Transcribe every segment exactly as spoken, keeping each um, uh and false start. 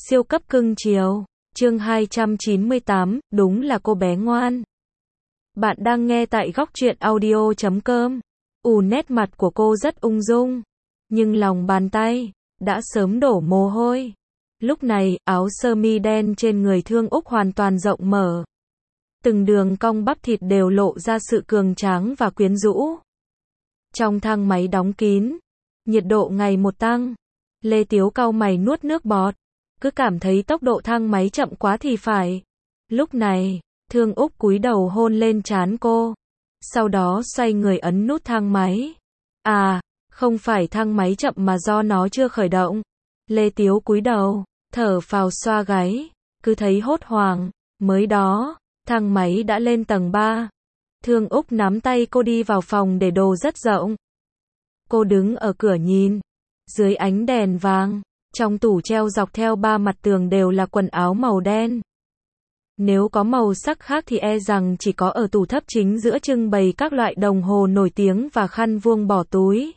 Siêu cấp cưng chiều. Chương hai trăm chín mươi tám, đúng là cô bé ngoan. Bạn đang nghe tại góc truyện audio chấm com. Ù nét mặt của cô rất ung dung, nhưng lòng bàn tay đã sớm đổ mồ hôi. Lúc này, áo sơ mi đen trên người Thương Úc hoàn toàn rộng mở. Từng đường cong bắp thịt đều lộ ra sự cường tráng và quyến rũ. Trong thang máy đóng kín, nhiệt độ ngày một tăng. Lê Tiếu cau mày nuốt nước bọt, cứ cảm thấy tốc độ thang máy chậm quá thì phải. Lúc này, Thương Úc cúi đầu hôn lên trán cô, sau đó xoay người ấn nút thang máy. À, không phải thang máy chậm mà do nó chưa khởi động. Lê Tiếu cúi đầu, thở phào xoa gáy, cứ thấy hốt hoảng. Mới đó, thang máy đã lên tầng ba. Thương Úc nắm tay cô đi vào phòng để đồ rất rộng. Cô đứng ở cửa nhìn, dưới ánh đèn vàng, trong tủ treo dọc theo ba mặt tường đều là quần áo màu đen. Nếu có màu sắc khác thì e rằng chỉ có ở tủ thấp chính giữa trưng bày các loại đồng hồ nổi tiếng và khăn vuông bỏ túi.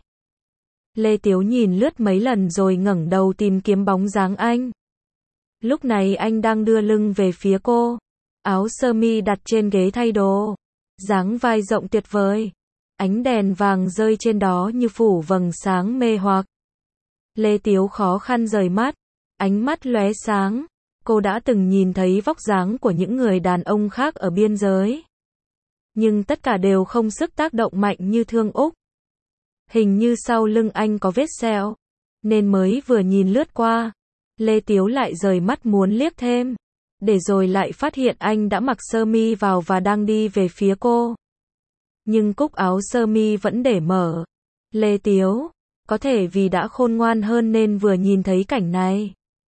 Lê Tiếu nhìn lướt mấy lần rồi ngẩng đầu tìm kiếm bóng dáng anh. Lúc này anh đang đưa lưng về phía cô, áo sơ mi đặt trên ghế thay đồ, dáng vai rộng tuyệt vời. Ánh đèn vàng rơi trên đó như phủ vầng sáng mê hoặc. Lê Tiếu khó khăn rời mắt, ánh mắt lóe sáng. Cô đã từng nhìn thấy vóc dáng của những người đàn ông khác ở biên giới, nhưng tất cả đều không sức tác động mạnh như Thương Úc. Hình như sau lưng anh có vết sẹo, nên mới vừa nhìn lướt qua, Lê Tiếu lại rời mắt muốn liếc thêm, để rồi lại phát hiện anh đã mặc sơ mi vào và đang đi về phía cô. Nhưng cúc áo sơ mi vẫn để mở. Lê Tiếu, có thể vì đã khôn ngoan hơn nên vừa nhìn thấy cảnh này,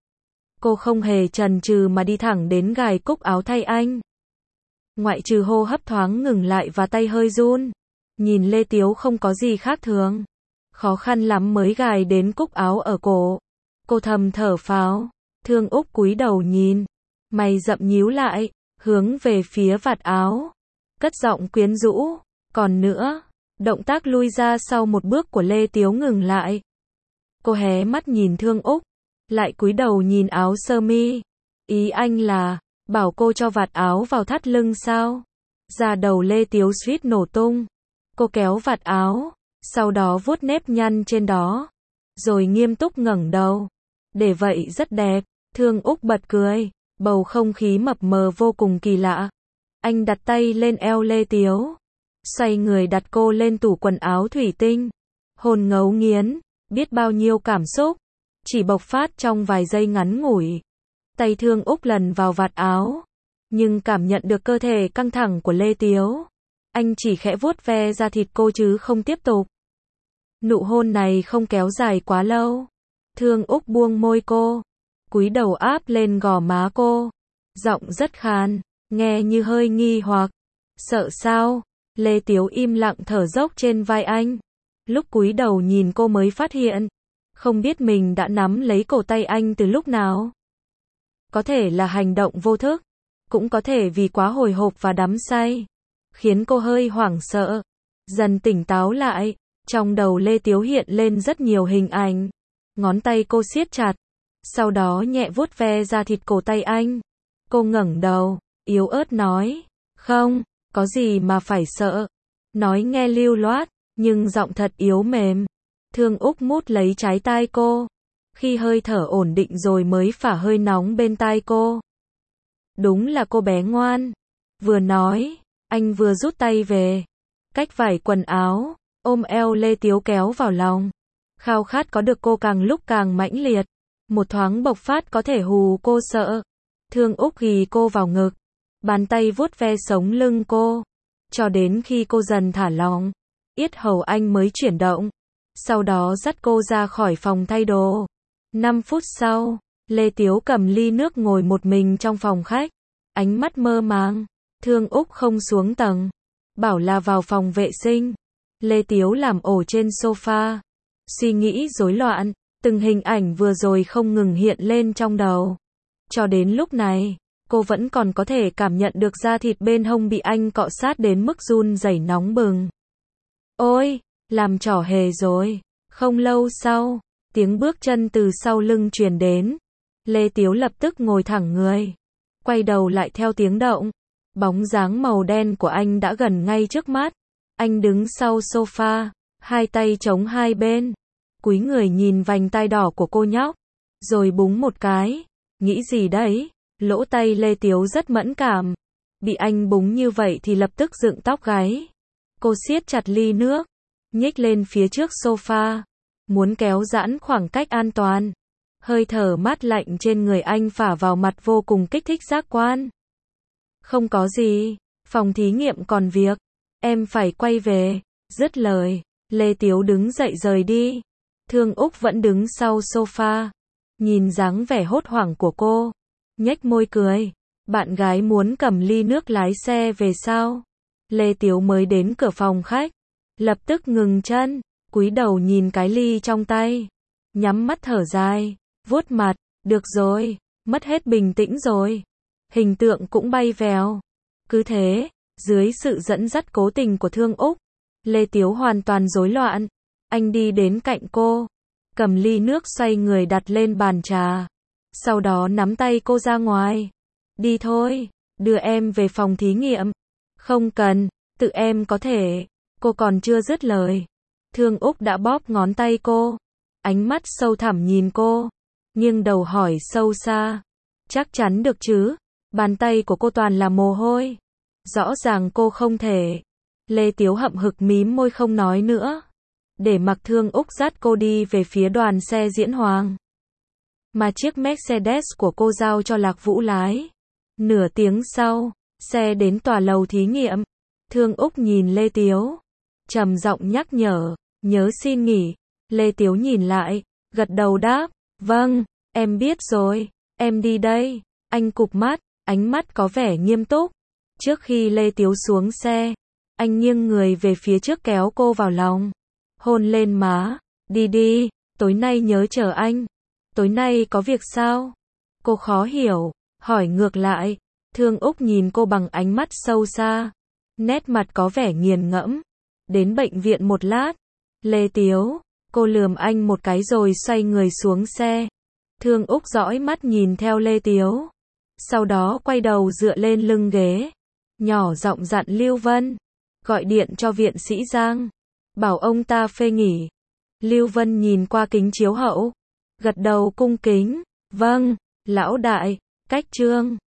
cô không hề chần chừ mà đi thẳng đến gài cúc áo thay anh. Ngoại trừ hô hấp thoáng ngừng lại và tay hơi run, nhìn Lê Tiếu không có gì khác thường. Khó khăn lắm mới gài đến cúc áo ở cổ. Cô thầm thở phào. Thương Úc cúi đầu nhìn, mày rậm nhíu lại, hướng về phía vạt áo, cất giọng quyến rũ. Còn nữa, động tác lui ra sau một bước của Lê Tiếu ngừng lại. Cô hé mắt nhìn Thương Úc, lại cúi đầu nhìn áo sơ mi. Ý anh là, bảo cô cho vạt áo vào thắt lưng sao? Da đầu Lê Tiếu suýt nổ tung. Cô kéo vạt áo, sau đó vuốt nếp nhăn trên đó, rồi nghiêm túc ngẩng đầu. Để vậy rất đẹp. Thương Úc bật cười, bầu không khí mập mờ vô cùng kỳ lạ. Anh đặt tay lên eo Lê Tiếu, xoay người đặt cô lên tủ quần áo thủy tinh. Hồn ngấu nghiến, biết bao nhiêu cảm xúc chỉ bộc phát trong vài giây ngắn ngủi. Tay Thương Úc lần vào vạt áo, nhưng cảm nhận được cơ thể căng thẳng của Lê Tiếu, anh chỉ khẽ vuốt ve da thịt cô chứ không tiếp tục. Nụ hôn này không kéo dài quá lâu. Thương Úc buông môi cô, cúi đầu áp lên gò má cô, giọng rất khàn, nghe như hơi nghi hoặc. Sợ sao? Lê Tiếu im lặng thở dốc trên vai anh. Lúc cúi đầu nhìn cô mới phát hiện, không biết mình đã nắm lấy cổ tay anh từ lúc nào. Có thể là hành động vô thức, cũng có thể vì quá hồi hộp và đắm say, khiến cô hơi hoảng sợ. Dần tỉnh táo lại, trong đầu Lê Tiếu hiện lên rất nhiều hình ảnh. Ngón tay cô siết chặt, sau đó nhẹ vuốt ve da thịt cổ tay anh. Cô ngẩng đầu, yếu ớt nói, không, có gì mà phải sợ. Nói nghe lưu loát, nhưng giọng thật yếu mềm. Thương Úc mút lấy trái tai cô, khi hơi thở ổn định rồi mới phả hơi nóng bên tai cô. Đúng là cô bé ngoan. Vừa nói, anh vừa rút tay về, cách vải quần áo, ôm eo Lê Tiếu kéo vào lòng. Khao khát có được cô càng lúc càng mãnh liệt, một thoáng bộc phát có thể hù cô sợ. Thương Úc ghì cô vào ngực, bàn tay vuốt ve sống lưng cô, cho đến khi cô dần thả lỏng, yết hầu anh mới chuyển động. Sau đó dắt cô ra khỏi phòng thay đồ. Năm phút sau, Lê Tiếu cầm ly nước ngồi một mình trong phòng khách, ánh mắt mơ màng. Thương Úc không xuống tầng, bảo là vào phòng vệ sinh. Lê Tiếu làm ổ trên sofa, suy nghĩ rối loạn, từng hình ảnh vừa rồi không ngừng hiện lên trong đầu. Cho đến lúc này, cô vẫn còn có thể cảm nhận được da thịt bên hông bị anh cọ sát đến mức run rẩy nóng bừng. Ôi, làm trò hề rồi. Không lâu sau, tiếng bước chân từ sau lưng truyền đến. Lê Tiếu lập tức ngồi thẳng người, quay đầu lại theo tiếng động. Bóng dáng màu đen của anh đã gần ngay trước mắt. Anh đứng sau sofa, hai tay chống hai bên, cúi người nhìn vành tai đỏ của cô nhóc, rồi búng một cái. Nghĩ gì đấy? Lỗ tai Lê Tiếu rất mẫn cảm. Bị anh búng như vậy thì lập tức dựng tóc gáy. Cô siết chặt ly nước, nhích lên phía trước sofa, muốn kéo giãn khoảng cách an toàn. Hơi thở mát lạnh trên người anh phả vào mặt vô cùng kích thích giác quan. Không có gì, phòng thí nghiệm còn việc, em phải quay về. Dứt lời, Lê Tiếu đứng dậy rời đi. Thương Úc vẫn đứng sau sofa, nhìn dáng vẻ hốt hoảng của cô, nhếch môi cười. Bạn gái muốn cầm ly nước lái xe về sao? Lê Tiếu mới đến cửa phòng khách, lập tức ngừng chân, cúi đầu nhìn cái ly trong tay, nhắm mắt thở dài, vuốt mặt. Được rồi, mất hết bình tĩnh rồi. Hình tượng cũng bay vèo. Cứ thế, dưới sự dẫn dắt cố tình của Thương Úc, Lê Tiếu hoàn toàn rối loạn. Anh đi đến cạnh cô, cầm ly nước xoay người đặt lên bàn trà, sau đó nắm tay cô ra ngoài. Đi thôi, đưa em về phòng thí nghiệm. Không cần, tự em có thể. Cô còn chưa dứt lời, Thương Úc đã bóp ngón tay cô, ánh mắt sâu thẳm nhìn cô, nghiêng đầu hỏi sâu xa. Chắc chắn được chứ? Bàn tay của cô toàn là mồ hôi. Rõ ràng cô không thể. Lê Tiếu hậm hực mím môi không nói nữa, để mặc Thương Úc dắt cô đi về phía đoàn xe diễn Hoàng, mà chiếc Mercedes của cô giao cho Lạc Vũ lái. Nửa tiếng sau, xe đến tòa lầu thí nghiệm. Thương Úc nhìn Lê Tiếu, trầm giọng nhắc nhở, nhớ xin nghỉ. Lê Tiếu nhìn lại, gật đầu đáp, vâng, em biết rồi, em đi đây. Anh cụp mắt, ánh mắt có vẻ nghiêm túc. Trước khi Lê Tiếu xuống xe, anh nghiêng người về phía trước kéo cô vào lòng, hôn lên má. Đi đi, tối nay nhớ chờ anh. Tối nay có việc sao? Cô khó hiểu, hỏi ngược lại. Thương Úc nhìn cô bằng ánh mắt sâu xa, nét mặt có vẻ nghiền ngẫm. Đến bệnh viện một lát. Lê Tiếu, cô lườm anh một cái rồi xoay người xuống xe. Thương Úc dõi mắt nhìn theo Lê Tiếu, sau đó quay đầu dựa lên lưng ghế, nhỏ giọng dặn Lưu Vân, gọi điện cho viện sĩ Giang, bảo ông ta phê nghỉ. Lưu Vân nhìn qua kính chiếu hậu, gật đầu cung kính, vâng, lão đại. Cách chương